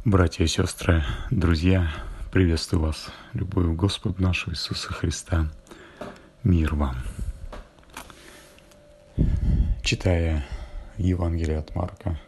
Братья и сестры, друзья, приветствую вас, любовью Господа нашего Иисуса Христа. Мир вам. Читая Евангелие от Марка,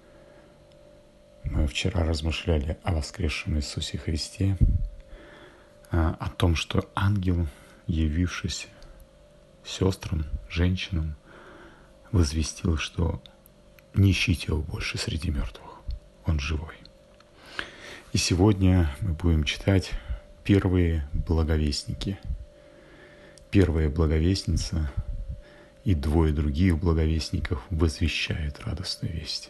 мы вчера размышляли о воскресшем Иисусе Христе, о том, что ангел, явившись сестрам, женщинам, возвестил, что не ищите его больше среди мертвых, он живой. И сегодня мы будем читать первые благовестники. Первая благовестница и двое других благовестников возвещают радостную весть.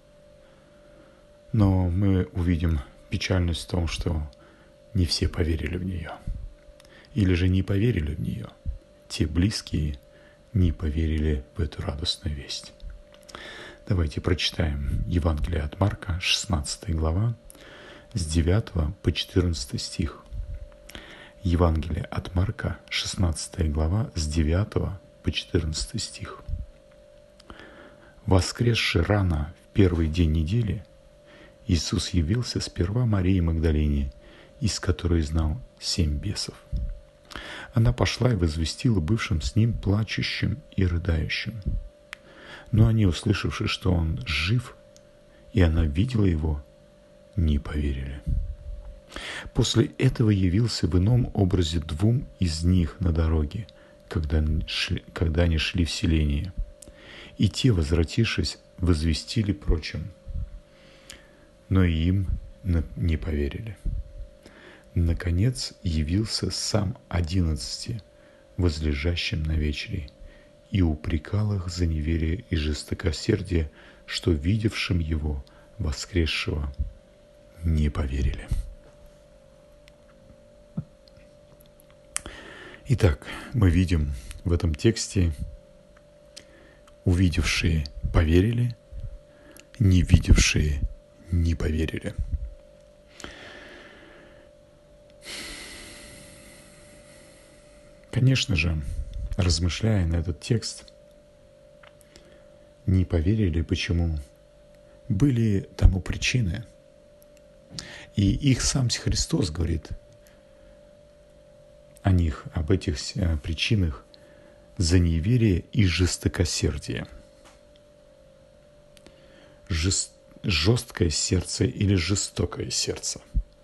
Но мы увидим печальность в том, что не все поверили в нее. Или же не поверили в нее. Те близкие не поверили в эту радостную весть. Давайте прочитаем Евангелие от Марка, 16 глава, с 9 по 14 стих. Евангелие от Марка, 16 глава, с 9 по 14 стих. Воскресши рано в первый день недели, Иисус явился сперва Марии Магдалине, из которой знал 7 бесов. Она пошла и возвестила бывшим с ним плачущим и рыдающим. Но они, услышавши, что он жив, и она видела его, не поверили. После этого явился в ином образе 2 из них на дороге, когда они шли в селение. И те, возвратившись, возвестили прочим, но и им не поверили. Наконец явился сам 11, возлежащим на вечере, и упрекал их за неверие и жестокосердие, что видевшим его, воскресшего, не поверили. Итак, мы видим в этом тексте: увидевшие поверили, не видевшие не поверили. Конечно же, размышляя на этот текст, не поверили почему? Были тому причины. И их сам Христос говорит о них, об этих причинах: за неверие и жестокосердие. Жесткое сердце или жестокое сердце.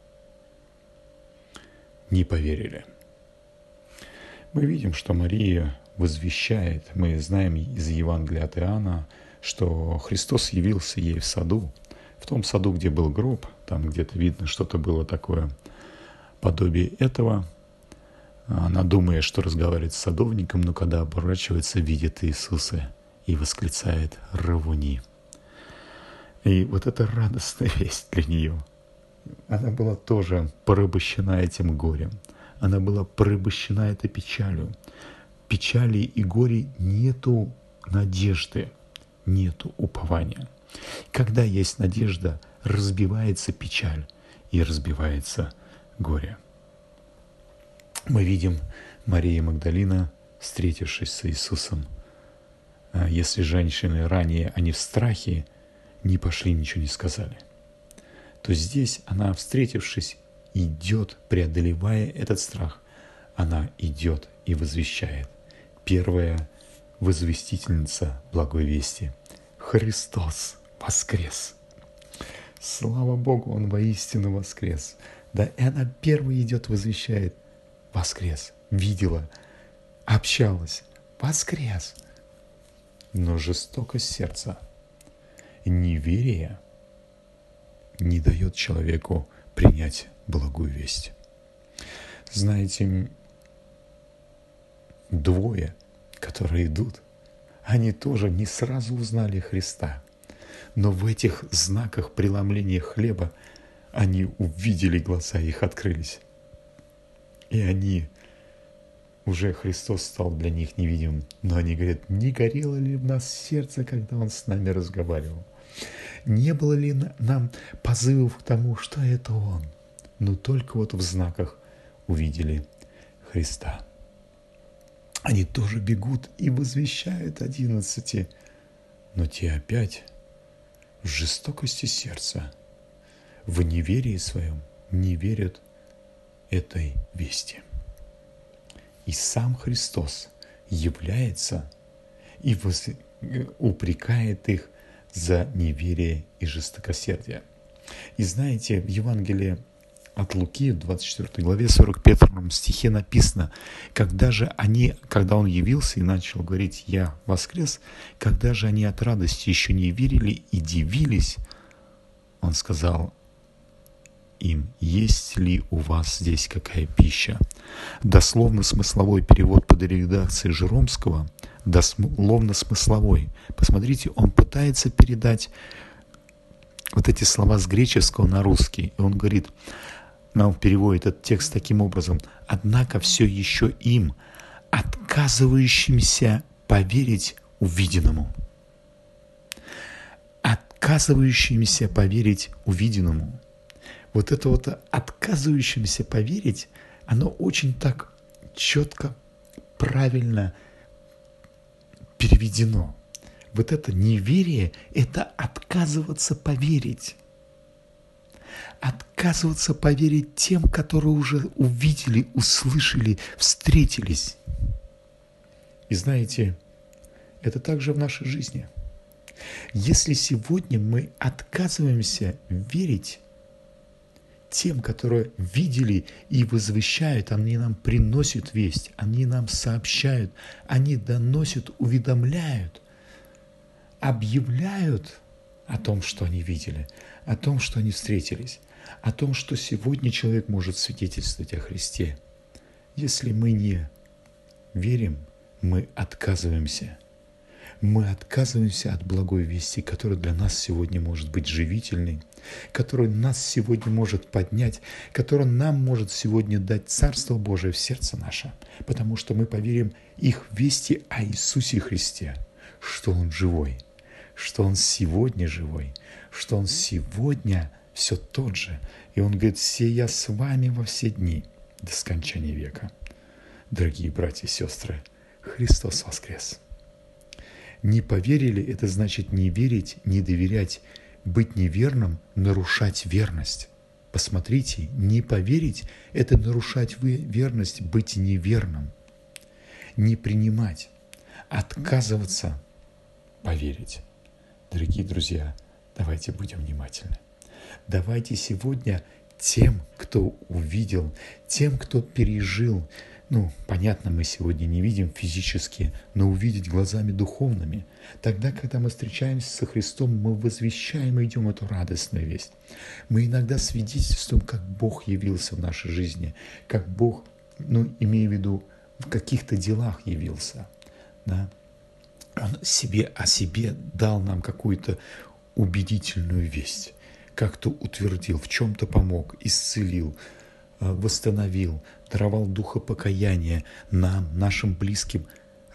Не поверили. Мы видим, что Мария возвещает, мы знаем из Евангелия от Иоанна, что Христос явился ей в саду, в том саду, где был гроб, там где-то видно, что-то было такое подобие этого. Она, думая, что разговаривает с садовником, но когда оборачивается, видит Иисуса и восклицает: «Равуни». И вот это радостная весть для нее. Она была тоже порабощена этим горем. Она была порабощена этой печалью. Печали и горе нету надежды, нету упования. Когда есть надежда, разбивается печаль и разбивается горе. Мы видим Мария Магдалина, встретившись с Иисусом. Если женщины ранее, они в страхе не пошли, ничего не сказали, то здесь она, встретившись, идет, преодолевая этот страх. Она идет и возвещает. Первая возвестительница благой вести. Христос воскрес. Слава Богу, Он воистину воскрес. Да, и она первая идет, возвещает: воскрес. Видела, общалась. Воскрес. Но жестокость сердца, неверие не дает человеку принять благую весть. Знаете, 2, которые идут, они тоже не сразу узнали Христа, но в этих знаках преломления хлеба они увидели, глаза их открылись. И они, уже Христос стал для них невидимым, но они говорят: не горело ли в нас сердце, когда Он с нами разговаривал? Не было ли нам позывов к тому, что это Он? Но только вот в знаках увидели Христа. Они тоже бегут и возвещают 11, но те опять в жестокости сердца, в неверии своем не верят этой вести. И сам Христос является и упрекает их за неверие и жестокосердие. И знаете, в Евангелии от Луки, в 24 главе, 41 стихе написано, когда он явился и начал говорить «Я воскрес», когда же они от радости еще не верили и дивились, он сказал им: «Есть ли у вас здесь какая пища?» Дословно смысловой перевод под редакцией Жеромского, дословно смысловой. Посмотрите, он пытается передать вот эти слова с греческого на русский. И он говорит, нам переводит этот текст таким образом: «Однако все еще им, отказывающимся поверить увиденному». Отказывающимся поверить увиденному. Вот это вот отказывающимся поверить, оно очень так четко, правильно переведено. Вот это неверие – это отказываться поверить. Отказываться поверить тем, которые уже увидели, услышали, встретились. И знаете, это также в нашей жизни. Если сегодня мы отказываемся верить тем, которые видели и возвещают, они нам приносят весть, они нам сообщают, они доносят, уведомляют, объявляют о том, что они видели, о том, что они встретились, о том, что сегодня человек может свидетельствовать о Христе. Если мы не верим, мы отказываемся. Мы отказываемся от благой вести, которая для нас сегодня может быть живительной, которая нас сегодня может поднять, которая нам может сегодня дать Царство Божие в сердце наше, потому что мы поверим их вести о Иисусе Христе, что Он живой, что Он сегодня живой, что Он сегодня все тот же. И Он говорит: «Се я с вами во все дни до скончания века». Дорогие братья и сестры, Христос воскрес! Не поверили – это значит не верить, не доверять, быть неверным, нарушать верность. Посмотрите, не поверить – это нарушать верность, быть неверным, не принимать, отказываться поверить. Дорогие друзья, давайте будем внимательны. Давайте сегодня тем, кто увидел, тем, кто пережил, понятно, мы сегодня не видим физически, но увидеть глазами духовными. Тогда, когда мы встречаемся со Христом, мы возвещаем и идем эту радостную весть. Мы иногда свидетельствуем, как Бог явился в нашей жизни, как Бог, имею в виду, в каких-то делах явился. Да? Он о себе дал нам какую-то убедительную весть, как-то утвердил, в чем-то помог, исцелил, восстановил, даровал духа покаяния нам, нашим близким,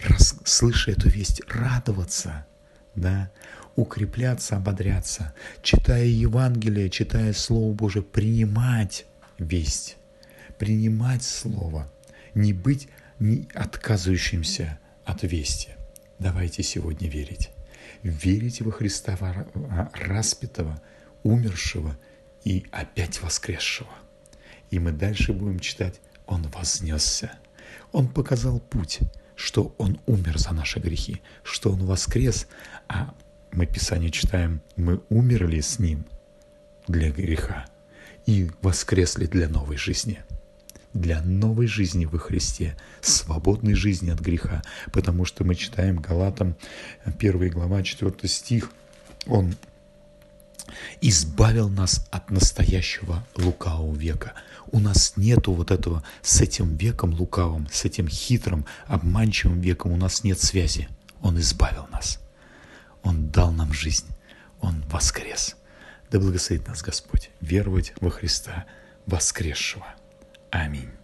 слыша эту весть, радоваться, да, укрепляться, ободряться, читая Евангелие, читая Слово Божие, принимать весть, принимать Слово, не быть отказывающимся от вести. Давайте сегодня верить. Верить во Христа распятого, умершего и опять воскресшего. И мы дальше будем читать: Он вознесся. Он показал путь, что Он умер за наши грехи, что Он воскрес, а мы Писание читаем: мы умерли с Ним для греха и воскресли для новой жизни. Для новой жизни во Христе, свободной жизни от греха. Потому что мы читаем Галатам 1 глава, 4 стих. Он избавил нас от настоящего лукавого века. У нас нету вот этого с этим веком лукавым, с этим хитрым, обманчивым веком. У нас нет связи. Он избавил нас. Он дал нам жизнь. Он воскрес. Да благословит нас Господь веровать во Христа воскресшего. Аминь.